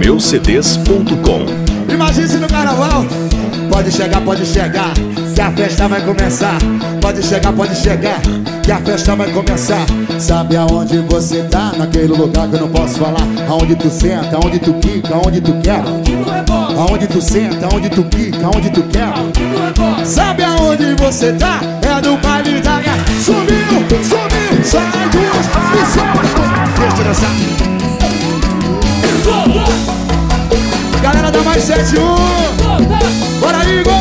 meucds.com. Imagine se no carnaval. Pode chegar, que a festa vai começar. Pode chegar, que a festa vai começar. Sabe aonde você tá? Naquele lugar que eu não posso falar. Aonde tu senta, aonde tu quica, aonde tu quer. Aonde tu senta, aonde tu quica, aonde tu quer. Sabe aonde você tá? É no baile da guerra. Subiu, sai dos e solta. Deixa eu dançar. Galera da Mais 71, bora aí, Igor!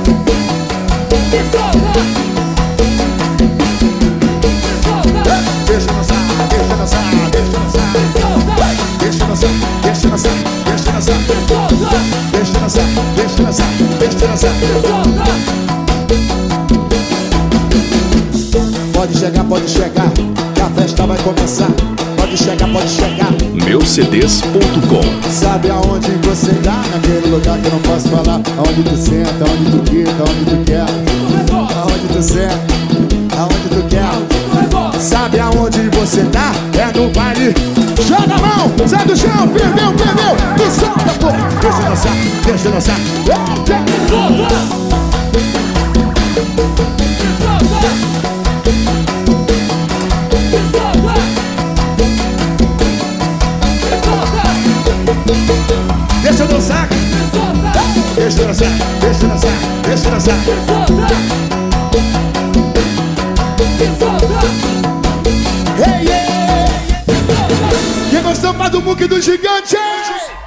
Deixa eu dançar, deixa eu dançar, deixa eu dançar. Deixa eu dançar, deixa eu dançar, deixa eu dançar. Deixa eu dançar, deixa eu dançar, deixa eu dançar. Pode chegar, que a festa vai começar. Pode chegar, meucds.com. Sabe aonde você tá? Naquele lugar que eu não posso falar. Aonde tu senta, aonde tu quica, aonde tu quer. Aonde tu senta, aonde tu quer. Sabe aonde você tá? É no baile. Joga a mão, sai do chão, perdeu, e solta, pô. Deixa eu dançar, deixa eu dançar. Deixa eu dançar, deixa eu dançar, deixa eu dançar, deixa eu dançar. Hey, yeah. Quem gostou mais do muque do gigante?